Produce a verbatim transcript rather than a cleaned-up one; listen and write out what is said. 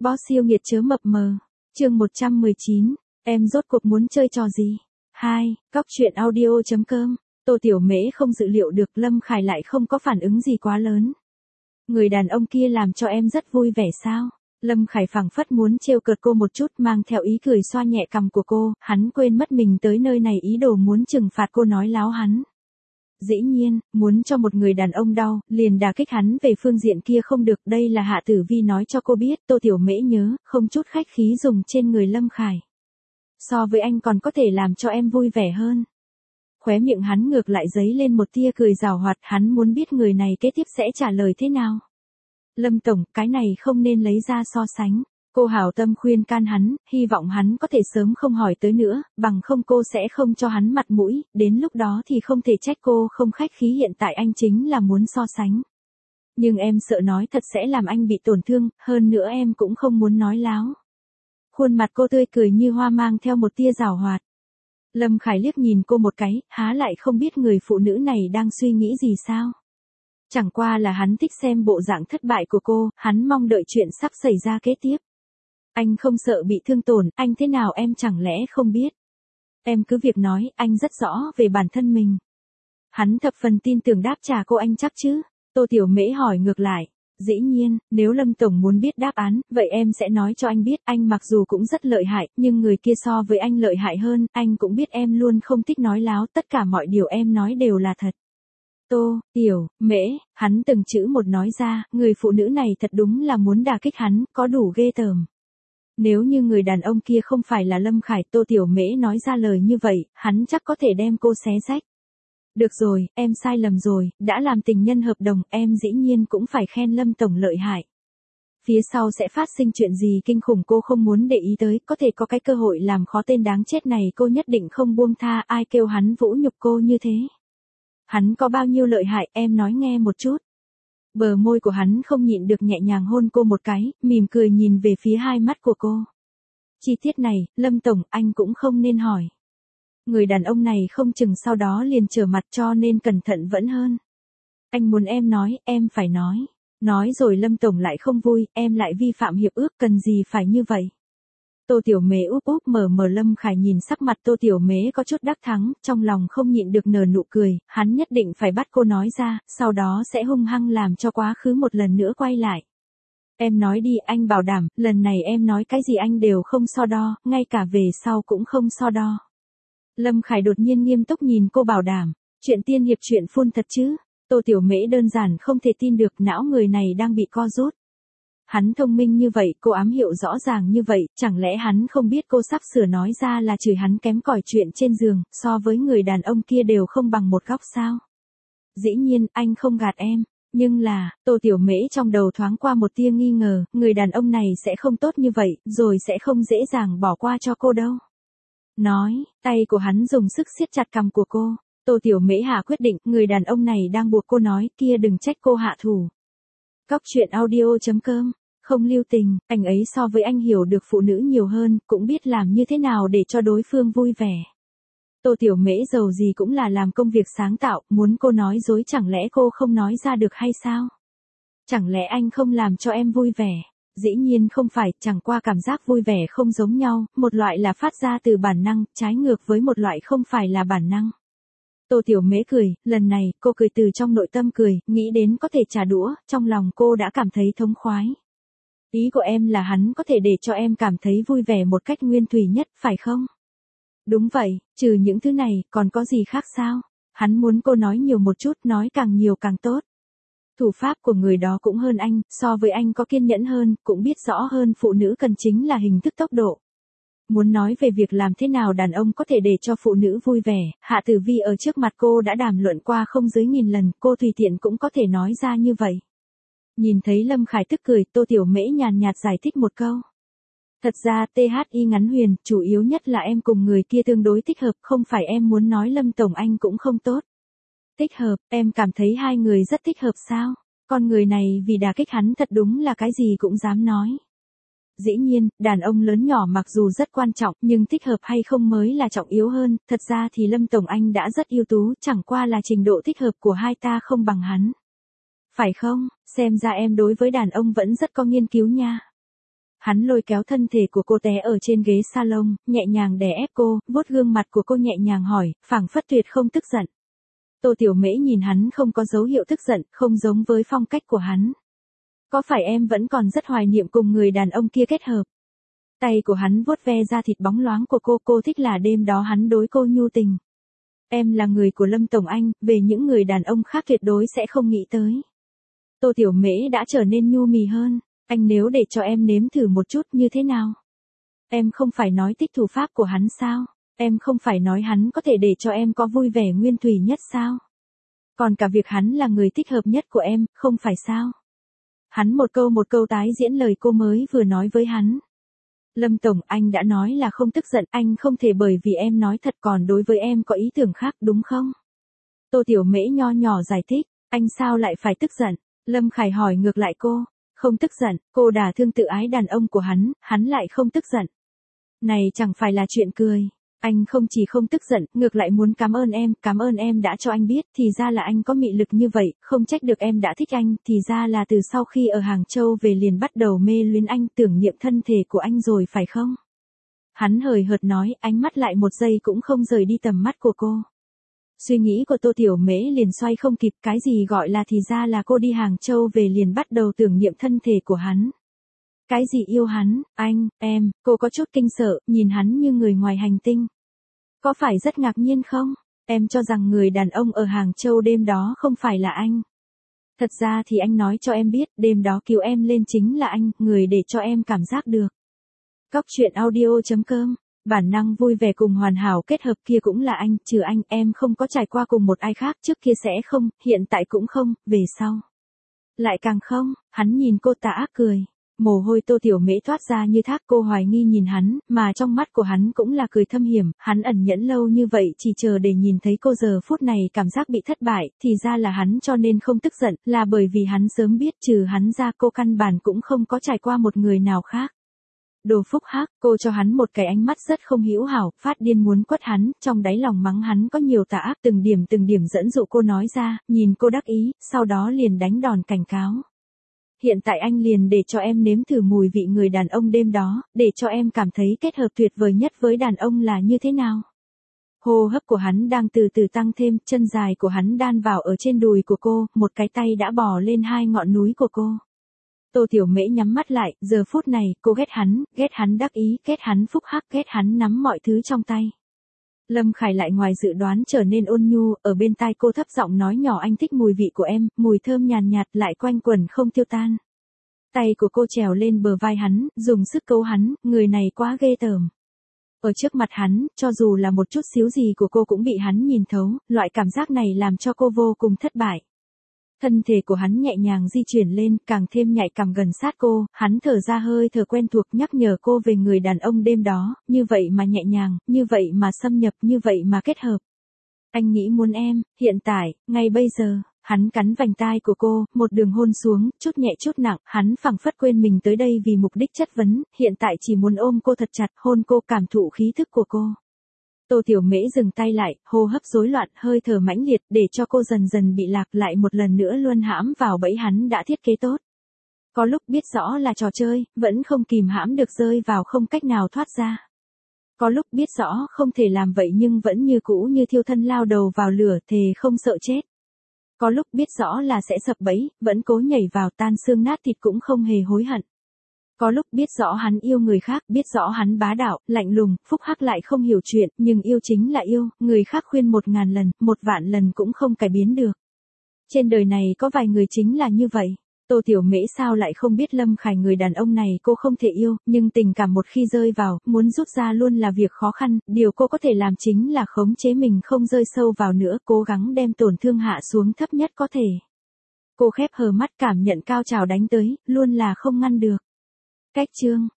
Boss siêu nghiệt chớ mập mờ. Chương một trăm mười chín, em rốt cuộc muốn chơi trò gì? hai, Cóc truyện audio chấm com. Tô Tiểu Mễ không dự liệu được Lâm Khải lại không có phản ứng gì quá lớn. Người đàn ông kia làm cho em rất vui vẻ sao? Lâm Khải phảng phất muốn trêu cợt cô một chút, mang theo ý cười xoa nhẹ cằm của cô, hắn quên mất mình tới nơi này ý đồ muốn trừng phạt cô nói láo hắn. Dĩ nhiên, muốn cho một người đàn ông đau, liền đả kích hắn về phương diện kia không được, đây là Hạ Tử Vi nói cho cô biết. Tô Tiểu Mễ nhớ, không chút khách khí dùng trên người Lâm Khải. So với anh còn có thể làm cho em vui vẻ hơn. Khóe miệng hắn ngược lại giấy lên một tia cười giảo hoạt, hắn muốn biết người này kế tiếp sẽ trả lời thế nào. Lâm tổng, cái này không nên lấy ra so sánh. Cô hảo tâm khuyên can hắn, hy vọng hắn có thể sớm không hỏi tới nữa, bằng không cô sẽ không cho hắn mặt mũi, đến lúc đó thì không thể trách cô không khách khí, hiện tại anh chính là muốn so sánh. Nhưng em sợ nói thật sẽ làm anh bị tổn thương, hơn nữa em cũng không muốn nói láo. Khuôn mặt cô tươi cười như hoa mang theo một tia giảo hoạt. Lâm Khải liếc nhìn cô một cái, há lại không biết người phụ nữ này đang suy nghĩ gì sao? Chẳng qua là hắn thích xem bộ dạng thất bại của cô, hắn mong đợi chuyện sắp xảy ra kế tiếp. Anh không sợ bị thương tổn, anh thế nào em chẳng lẽ không biết? Em cứ việc nói, anh rất rõ về bản thân mình. Hắn thập phần tin tưởng đáp trả cô, anh chắc chứ? Tô Tiểu Mễ hỏi ngược lại. Dĩ nhiên, nếu Lâm tổng muốn biết đáp án, vậy em sẽ nói cho anh biết, anh mặc dù cũng rất lợi hại, nhưng người kia so với anh lợi hại hơn, anh cũng biết em luôn không thích nói láo, tất cả mọi điều em nói đều là thật. Tô, Tiểu, Mễ, hắn từng chữ một nói ra, người phụ nữ này thật đúng là muốn đả kích hắn, có đủ ghê tởm. Nếu như người đàn ông kia không phải là Lâm Khải, Tô Tiểu Mễ nói ra lời như vậy, hắn chắc có thể đem cô xé rách. Được rồi, em sai lầm rồi, đã làm tình nhân hợp đồng, em dĩ nhiên cũng phải khen Lâm tổng lợi hại. Phía sau sẽ phát sinh chuyện gì kinh khủng cô không muốn để ý tới, có thể có cái cơ hội làm khó tên đáng chết này cô nhất định không buông tha, ai kêu hắn vũ nhục cô như thế. Hắn có bao nhiêu lợi hại, em nói nghe một chút. Bờ môi của hắn không nhịn được nhẹ nhàng hôn cô một cái, mỉm cười nhìn về phía hai mắt của cô. Chi tiết này, Lâm tổng, anh cũng không nên hỏi. Người đàn ông này không chừng sau đó liền trở mặt, cho nên cẩn thận vẫn hơn. Anh muốn em nói, em phải nói. Nói rồi Lâm tổng lại không vui, em lại vi phạm hiệp ước, cần gì phải như vậy. Tô Tiểu Mễ úp úp mở mở. Lâm Khải nhìn sắc mặt Tô Tiểu Mễ có chút đắc thắng, trong lòng không nhịn được nở nụ cười, hắn nhất định phải bắt cô nói ra, sau đó sẽ hung hăng làm cho quá khứ một lần nữa quay lại. Em nói đi, anh bảo đảm, lần này em nói cái gì anh đều không so đo, ngay cả về sau cũng không so đo. Lâm Khải đột nhiên nghiêm túc nhìn cô bảo đảm, chuyện tiên hiệp chuyện phun thật chứ? Tô Tiểu Mễ đơn giản không thể tin được, não người này đang bị co rút. Hắn thông minh như vậy, cô ám hiệu rõ ràng như vậy, chẳng lẽ hắn không biết cô sắp sửa nói ra là chửi hắn kém cỏi chuyện trên giường, so với người đàn ông kia đều không bằng một góc sao? Dĩ nhiên, anh không gạt em, nhưng là, Tô Tiểu Mễ trong đầu thoáng qua một tia nghi ngờ, người đàn ông này sẽ không tốt như vậy, rồi sẽ không dễ dàng bỏ qua cho cô đâu. Nói, tay của hắn dùng sức siết chặt cằm của cô. Tô Tiểu Mễ hạ quyết định, người đàn ông này đang buộc cô nói, kia đừng trách cô hạ thủ. Cóc truyện audio chấm com. Không lưu tình, anh ấy so với anh hiểu được phụ nữ nhiều hơn, cũng biết làm như thế nào để cho đối phương vui vẻ. Tô Tiểu Mễ giàu gì cũng là làm công việc sáng tạo, muốn cô nói dối chẳng lẽ cô không nói ra được hay sao? Chẳng lẽ anh không làm cho em vui vẻ? Dĩ nhiên không phải, chẳng qua cảm giác vui vẻ không giống nhau, một loại là phát ra từ bản năng, trái ngược với một loại không phải là bản năng. Tô Tiểu Mễ cười, lần này, cô cười từ trong nội tâm cười, nghĩ đến có thể trả đũa, trong lòng cô đã cảm thấy thống khoái. Ý của em là hắn có thể để cho em cảm thấy vui vẻ một cách nguyên thủy nhất, phải không? Đúng vậy, trừ những thứ này, còn có gì khác sao? Hắn muốn cô nói nhiều một chút, nói càng nhiều càng tốt. Thủ pháp của người đó cũng hơn anh, so với anh có kiên nhẫn hơn, cũng biết rõ hơn phụ nữ cần chính là hình thức tốc độ. Muốn nói về việc làm thế nào đàn ông có thể để cho phụ nữ vui vẻ, Hạ Tử Vi ở trước mặt cô đã đàm luận qua không dưới nghìn lần, cô tùy tiện cũng có thể nói ra như vậy. Nhìn thấy Lâm Khải tức cười, Tô Tiểu Mễ nhàn nhạt giải thích một câu. Thật ra tê hát i ngắn huyền, chủ yếu nhất là em cùng người kia tương đối thích hợp, không phải em muốn nói Lâm tổng anh cũng không tốt. Thích hợp, em cảm thấy hai người rất thích hợp sao? Con người này vì đả kích hắn thật đúng là cái gì cũng dám nói. Dĩ nhiên, đàn ông lớn nhỏ mặc dù rất quan trọng, nhưng thích hợp hay không mới là trọng yếu hơn, thật ra thì Lâm tổng anh đã rất ưu tú, chẳng qua là trình độ thích hợp của hai ta không bằng hắn. Phải không, xem ra em đối với đàn ông vẫn rất có nghiên cứu nha. Hắn lôi kéo thân thể của cô té ở trên ghế salon, nhẹ nhàng đè ép cô, vuốt gương mặt của cô nhẹ nhàng hỏi, phảng phất tuyệt không tức giận. Tô Tiểu Mễ nhìn hắn không có dấu hiệu tức giận, không giống với phong cách của hắn. Có phải em vẫn còn rất hoài niệm cùng người đàn ông kia kết hợp? Tay của hắn vuốt ve da thịt bóng loáng của cô, cô thích là đêm đó hắn đối cô nhu tình. Em là người của Lâm Tổng Anh, về những người đàn ông khác tuyệt đối sẽ không nghĩ tới. Tô Tiểu Mễ đã trở nên nhu mì hơn, anh nếu để cho em nếm thử một chút như thế nào? Em không phải nói thích thủ pháp của hắn sao? Em không phải nói hắn có thể để cho em có vui vẻ nguyên thủy nhất sao? Còn cả việc hắn là người thích hợp nhất của em, không phải sao? Hắn một câu một câu tái diễn lời cô mới vừa nói với hắn. Lâm Tổng, anh đã nói là không tức giận, anh không thể bởi vì em nói thật còn đối với em có ý tưởng khác đúng không? Tô Tiểu Mễ nho nhỏ giải thích, anh sao lại phải tức giận? Lâm Khải hỏi ngược lại cô, không tức giận, cô đả thương tự ái đàn ông của hắn, hắn lại không tức giận. Này chẳng phải là chuyện cười. Anh không chỉ không tức giận, ngược lại muốn cảm ơn em, cảm ơn em đã cho anh biết, thì ra là anh có mị lực như vậy, không trách được em đã thích anh, thì ra là từ sau khi ở Hàng Châu về liền bắt đầu mê luyến anh, tưởng niệm thân thể của anh rồi phải không? Hắn hời hợt nói, ánh mắt lại một giây cũng không rời đi tầm mắt của cô. Suy nghĩ của Tô Tiểu Mễ liền xoay không kịp, cái gì gọi là thì ra là cô đi Hàng Châu về liền bắt đầu tưởng niệm thân thể của hắn. Cái gì yêu hắn, anh, em, cô có chút kinh sợ, nhìn hắn như người ngoài hành tinh. Có phải rất ngạc nhiên không? Em cho rằng người đàn ông ở Hàng Châu đêm đó không phải là anh. Thật ra thì anh nói cho em biết, đêm đó cứu em lên chính là anh, người để cho em cảm giác được. Cóc truyện audio chấm com, bản năng vui vẻ cùng hoàn hảo kết hợp kia cũng là anh, trừ anh, em không có trải qua cùng một ai khác, trước kia sẽ không, hiện tại cũng không, về sau. Lại càng không, hắn nhìn cô tà ác cười. Mồ hôi Tô Tiểu Mễ thoát ra như thác, cô hoài nghi nhìn hắn, mà trong mắt của hắn cũng là cười thâm hiểm, hắn ẩn nhẫn lâu như vậy chỉ chờ để nhìn thấy cô giờ phút này cảm giác bị thất bại, thì ra là hắn cho nên không tức giận, là bởi vì hắn sớm biết trừ hắn ra cô căn bản cũng không có trải qua một người nào khác. Đồ phúc hắc, cô cho hắn một cái ánh mắt rất không hữu hảo, phát điên muốn quất hắn, trong đáy lòng mắng hắn có nhiều tà ác, từng điểm từng điểm dẫn dụ cô nói ra, nhìn cô đắc ý, sau đó liền đánh đòn cảnh cáo. Hiện tại anh liền để cho em nếm thử mùi vị người đàn ông đêm đó, để cho em cảm thấy kết hợp tuyệt vời nhất với đàn ông là như thế nào. Hô hấp của hắn đang từ từ tăng thêm, chân dài của hắn đan vào ở trên đùi của cô, một cái tay đã bò lên hai ngọn núi của cô. Tô Tiểu Mễ nhắm mắt lại, giờ phút này, cô ghét hắn, ghét hắn đắc ý, ghét hắn phúc hắc, ghét hắn nắm mọi thứ trong tay. Lâm Khải lại ngoài dự đoán trở nên ôn nhu, ở bên tai cô thấp giọng nói nhỏ, anh thích mùi vị của em, mùi thơm nhàn nhạt, nhạt lại quanh quẩn không tiêu tan. Tay của cô trèo lên bờ vai hắn, dùng sức cấu hắn, người này quá ghê tởm. Ở trước mặt hắn, cho dù là một chút xíu gì của cô cũng bị hắn nhìn thấu, loại cảm giác này làm cho cô vô cùng thất bại. Thân thể của hắn nhẹ nhàng di chuyển lên, càng thêm nhạy cảm gần sát cô, hắn thở ra hơi thở quen thuộc nhắc nhở cô về người đàn ông đêm đó, như vậy mà nhẹ nhàng, như vậy mà xâm nhập, như vậy mà kết hợp. Anh nghĩ muốn em, hiện tại, ngay bây giờ, hắn cắn vành tai của cô, một đường hôn xuống, chút nhẹ chút nặng, hắn phảng phất quên mình tới đây vì mục đích chất vấn, hiện tại chỉ muốn ôm cô thật chặt, hôn cô cảm thụ khí thức của cô. Tô Tiểu Mễ dừng tay lại, hô hấp rối loạn, hơi thở mãnh liệt, để cho cô dần dần bị lạc lại một lần nữa luân hãm vào bẫy hắn đã thiết kế tốt. Có lúc biết rõ là trò chơi, vẫn không kìm hãm được rơi vào không cách nào thoát ra. Có lúc biết rõ không thể làm vậy nhưng vẫn như cũ như thiêu thân lao đầu vào lửa, thề không sợ chết. Có lúc biết rõ là sẽ sập bẫy, vẫn cố nhảy vào tan xương nát thịt cũng không hề hối hận. Có lúc biết rõ hắn yêu người khác, biết rõ hắn bá đạo, lạnh lùng, phúc hắc lại không hiểu chuyện, nhưng yêu chính là yêu, người khác khuyên một ngàn lần, một vạn lần cũng không cải biến được. Trên đời này có vài người chính là như vậy. Tô Tiểu Mễ sao lại không biết Lâm Khải người đàn ông này cô không thể yêu, nhưng tình cảm một khi rơi vào, muốn rút ra luôn là việc khó khăn, điều cô có thể làm chính là khống chế mình không rơi sâu vào nữa, cố gắng đem tổn thương hạ xuống thấp nhất có thể. Cô khép hờ mắt cảm nhận cao trào đánh tới, luôn là không ngăn được. Cách chương